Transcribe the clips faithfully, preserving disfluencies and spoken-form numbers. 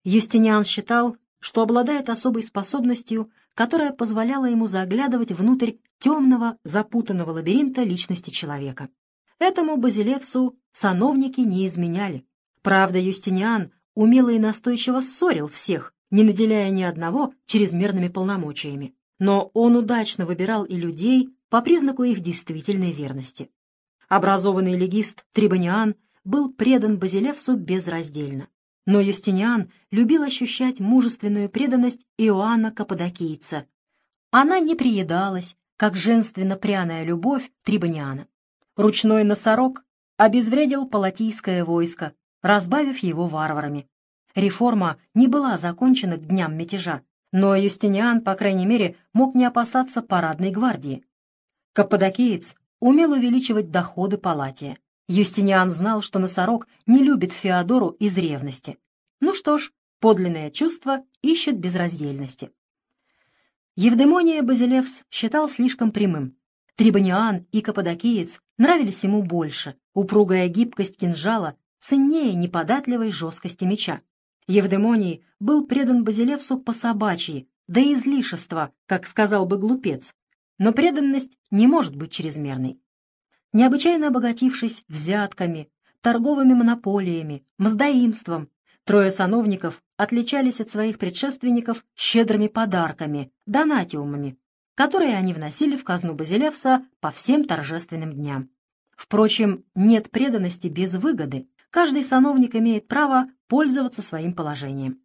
Юстиниан считал, что обладает особой способностью, которая позволяла ему заглядывать внутрь темного, запутанного лабиринта личности человека. Этому Базилевсу сановники не изменяли. Правда, Юстиниан умело и настойчиво ссорил всех, не наделяя ни одного чрезмерными полномочиями. Но он удачно выбирал и людей по признаку их действительной верности. Образованный легист Трибониан был предан Базилевсу безраздельно. Но Юстиниан любил ощущать мужественную преданность Иоанна Каппадокийца. Она не приедалась, как женственно-пряная любовь Трибониана. Ручной носорог обезвредил палатийское войско, разбавив его варварами. Реформа не была закончена к дням мятежа, но Юстиниан, по крайней мере, мог не опасаться парадной гвардии. Каппадокиец умел увеличивать доходы Палатия. Юстиниан знал, что носорог не любит Феодору из ревности. Ну что ж, подлинное чувство ищет безраздельности. Евдемония Базилевс считал слишком прямым. Трибониан и Каппадокиец нравились ему больше. Упругая гибкость кинжала ценнее неподатливой жесткости меча. Евдемоний был предан Базилевсу по-собачьи, до излишества, как сказал бы глупец. Но преданность не может быть чрезмерной. Необычайно обогатившись взятками, торговыми монополиями, мздоимством, трое сановников отличались от своих предшественников щедрыми подарками, донатиумами, которые они вносили в казну Базилевса по всем торжественным дням. Впрочем, нет преданности без выгоды. Каждый сановник имеет право пользоваться своим положением.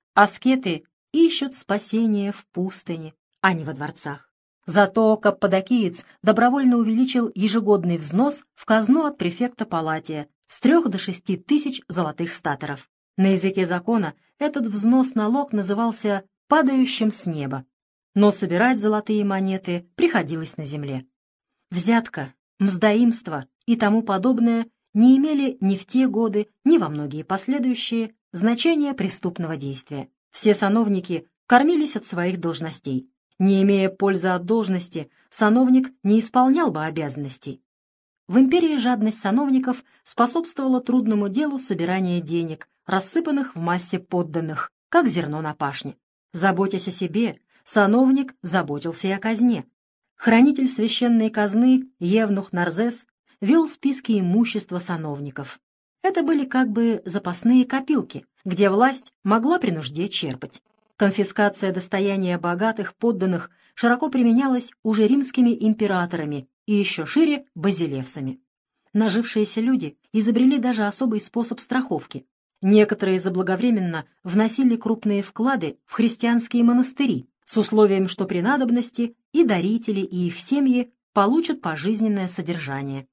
Аскеты ищут спасение в пустыне, а не во дворцах. Зато Каппадокиец добровольно увеличил ежегодный взнос в казну от префекта Палатия с трех до шести тысяч золотых статоров. На языке закона этот взнос-налог назывался «падающим с неба», но собирать золотые монеты приходилось на земле. Взятка, мздоимство и тому подобное не имели ни в те годы, ни во многие последующие значения преступного действия. Все сановники кормились от своих должностей. Не имея пользы от должности, сановник не исполнял бы обязанностей. В империи жадность сановников способствовала трудному делу собирания денег, рассыпанных в массе подданных, как зерно на пашне. Заботясь о себе, сановник заботился и о казне. Хранитель священной казны Евнух Нарзес вел списки имущества сановников. Это были как бы запасные копилки, где власть могла при нужде черпать. Конфискация достояния богатых подданных широко применялась уже римскими императорами и еще шире базилевсами. Нажившиеся люди изобрели даже особый способ страховки. Некоторые заблаговременно вносили крупные вклады в христианские монастыри с условием, что при надобности и дарители, и их семьи получат пожизненное содержание.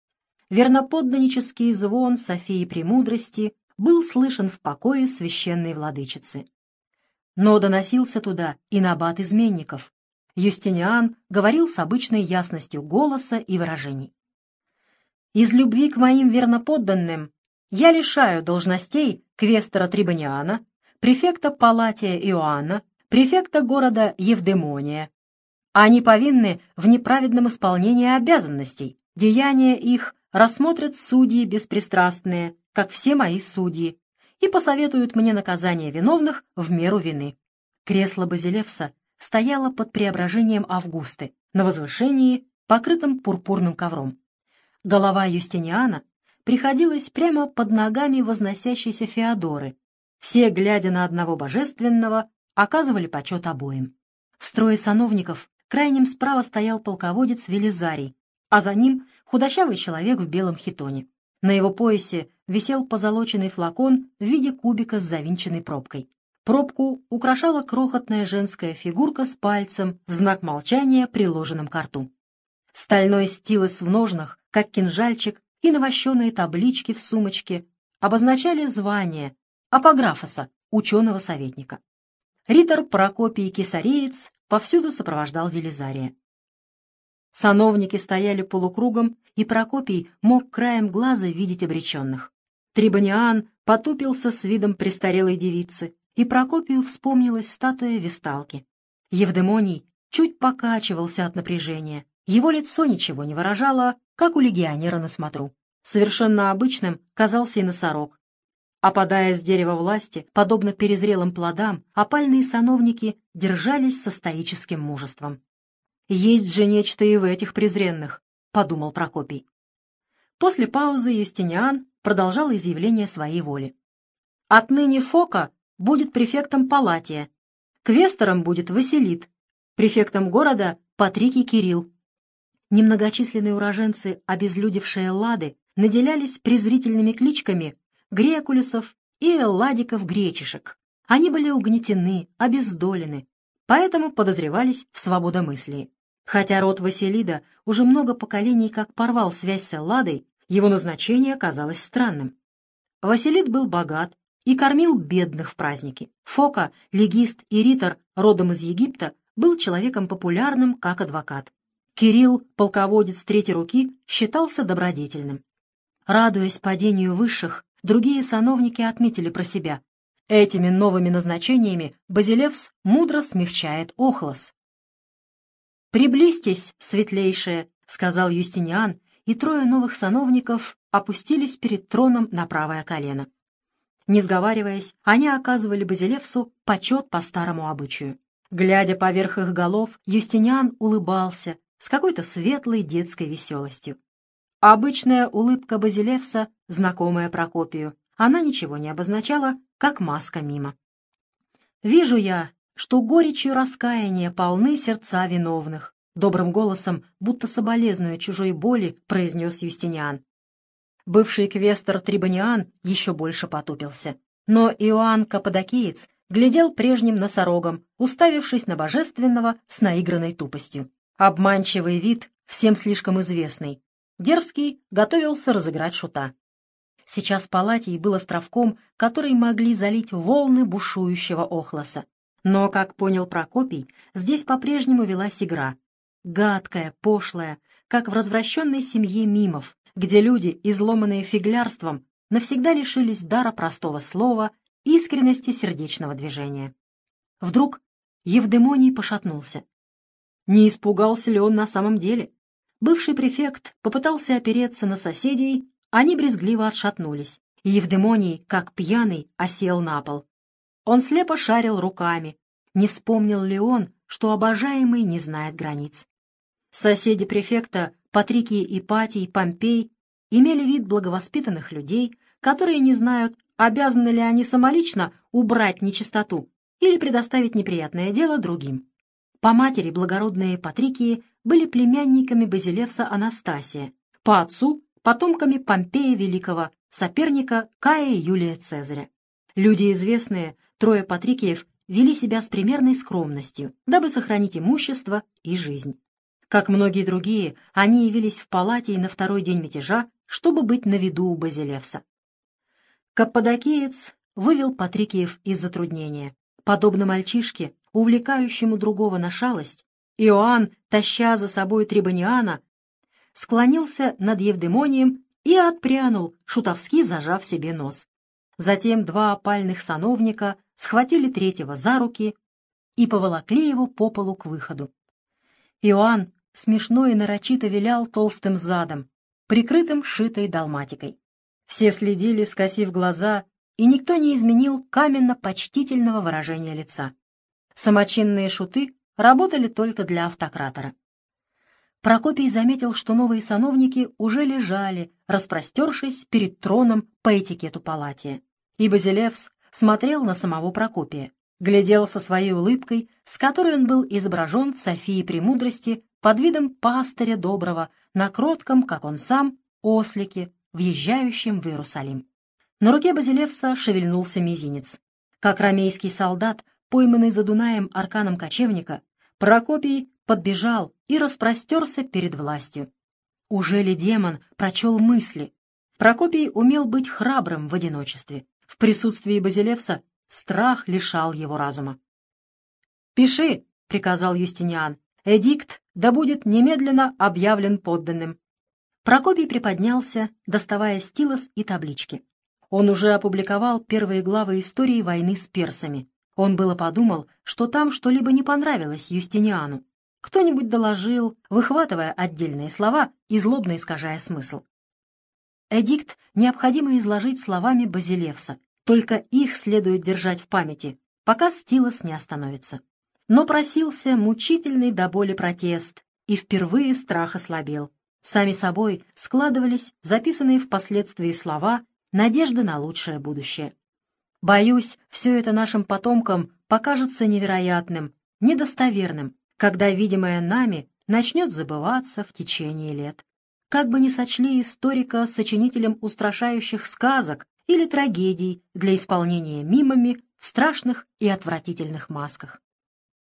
Верноподданнический звон Софии Премудрости был слышен в покое священной владычицы. Но доносился туда и набат изменников. Юстиниан говорил с обычной ясностью голоса и выражений. «Из любви к моим верноподданным я лишаю должностей квестора Трибониана, префекта Палатия Иоанна, префекта города Евдемония. Они повинны в неправедном исполнении обязанностей. Деяния их рассмотрят судьи беспристрастные, как все мои судьи, и посоветуют мне наказание виновных в меру вины». Кресло Базилевса стояло под преображением Августы, на возвышении, покрытом пурпурным ковром. Голова Юстиниана приходилась прямо под ногами возносящейся Феодоры. Все, глядя на одного божественного, оказывали почет обоим. В строе сановников крайним справа стоял полководец Велизарий, а за ним худощавый человек в белом хитоне. На его поясе висел позолоченный флакон в виде кубика с завинченной пробкой. Пробку украшала крохотная женская фигурка с пальцем в знак молчания, приложенным к рту. Стальной стилос в ножнах, как кинжальчик, и навощенные таблички в сумочке обозначали звание апографоса, ученого-советника. Ритор Прокопий Кесареец повсюду сопровождал Велизария. Сановники стояли полукругом, и Прокопий мог краем глаза видеть обреченных. Трибониан потупился с видом престарелой девицы, и Прокопию вспомнилась статуя Весталки. Евдемоний чуть покачивался от напряжения. Его лицо ничего не выражало, как у легионера на смотру. Совершенно обычным казался и носорог. Опадая с дерева власти, подобно перезрелым плодам, опальные сановники держались со стоическим мужеством. «Есть же нечто и в этих презренных», — подумал Прокопий. После паузы Юстиниан продолжал изъявление своей воли. «Отныне Фока будет префектом Палатия, квестором будет Василит, префектом города Патрикий Кирилл». Немногочисленные уроженцы, обезлюдевшие Эллады, наделялись презрительными кличками Грекулесов и Элладиков-гречишек. Они были угнетены, обездолены, поэтому подозревались в свободомыслии. Хотя род Василида уже много поколений как порвал связь с Элладой, его назначение казалось странным. Василид был богат и кормил бедных в праздники. Фока, легист и ритор, родом из Египта, был человеком популярным как адвокат. Кирилл, полководец третьей руки, считался добродетельным. Радуясь падению высших, другие сановники отметили про себя: этими новыми назначениями Базилевс мудро смягчает Охлос. «Приблизьтесь, светлейшие», — сказал Юстиниан, и трое новых сановников опустились перед троном на правое колено. Не сговариваясь, они оказывали Базилевсу почет по старому обычаю. Глядя поверх их голов, Юстиниан улыбался с какой-то светлой детской веселостью. Обычная улыбка Базилевса, знакомая Прокопию, она ничего не обозначала, как маска мима. «Вижу я, что горечью раскаяния полны сердца виновных», — добрым голосом, будто соболезнуя чужой боли, произнес Юстиниан. Бывший квестор Трибониан еще больше потупился. Но Иоанн Каппадокиец глядел прежним носорогом, уставившись на божественного с наигранной тупостью. Обманчивый вид, всем слишком известный. Дерзкий готовился разыграть шута. Сейчас Палатий был островком, который могли залить волны бушующего Охлоса. Но, как понял Прокопий, здесь по-прежнему велась игра. Гадкая, пошлая, как в развращенной семье мимов, где люди, изломанные фиглярством, навсегда лишились дара простого слова, искренности сердечного движения. Вдруг Евдемоний пошатнулся. Не испугался ли он на самом деле? Бывший префект попытался опереться на соседей, они брезгливо отшатнулись, и Евдемоний, как пьяный, осел на пол. Он слепо шарил руками. Не вспомнил ли он, что обожаемый не знает границ? Соседи префекта, Патрикий Ипатий, Помпей, имели вид благовоспитанных людей, которые не знают, обязаны ли они самолично убрать нечистоту или предоставить неприятное дело другим. По матери благородные Патрикии были племянниками Базилевса Анастасия, по отцу — потомками Помпея Великого, соперника Кая Юлия Цезаря. Люди известные, трое Патрикиев, вели себя с примерной скромностью, дабы сохранить имущество и жизнь. Как многие другие, они явились в Палатий на второй день мятежа, чтобы быть на виду у Базилевса. Каппадокиец вывел Патрикиев из затруднения. Подобно мальчишке, увлекающему другого на шалость, Иоанн, таща за собой Трибониана, склонился над Евдемонием и отпрянул, шутовски зажав себе нос. Затем два опальных сановника схватили третьего за руки и поволокли его по полу к выходу. Иоанн смешно и нарочито вилял толстым задом, прикрытым шитой далматикой. Все следили, скосив глаза, и никто не изменил каменно-почтительного выражения лица. Самочинные шуты работали только для автократора. Прокопий заметил, что новые сановники уже лежали, распростершись перед троном по этикету Палатия. И Базилевс смотрел на самого Прокопия, глядел со своей улыбкой, с которой он был изображен в Софии Премудрости под видом пастыря доброго, на кротком, как он сам, ослике, въезжающем в Иерусалим. На руке Базилевса шевельнулся мизинец. Как ромейский солдат, пойманный за Дунаем арканом кочевника, Прокопий подбежал и распростерся перед властью. Уже ли демон прочел мысли? Прокопий умел быть храбрым в одиночестве. В присутствии Базилевса страх лишал его разума. «Пиши», — приказал Юстиниан, — «эдикт да будет немедленно объявлен подданным». Прокопий приподнялся, доставая стилос и таблички. Он уже опубликовал первые главы истории войны с персами. Он было подумал, что там что-либо не понравилось Юстиниану. Кто-нибудь доложил, выхватывая отдельные слова и злобно искажая смысл. Эдикт необходимо изложить словами Базилевса, Только их следует держать в памяти, пока Стилос не остановится. Но просился мучительный до боли протест, и впервые страх ослабел. Сами собой складывались записанные впоследствии слова надежды на лучшее будущее. Боюсь, все это нашим потомкам покажется невероятным, недостоверным, когда видимое нами начнет забываться в течение лет. Как бы ни сочли историка сочинителем устрашающих сказок или трагедий для исполнения мимами в страшных и отвратительных масках.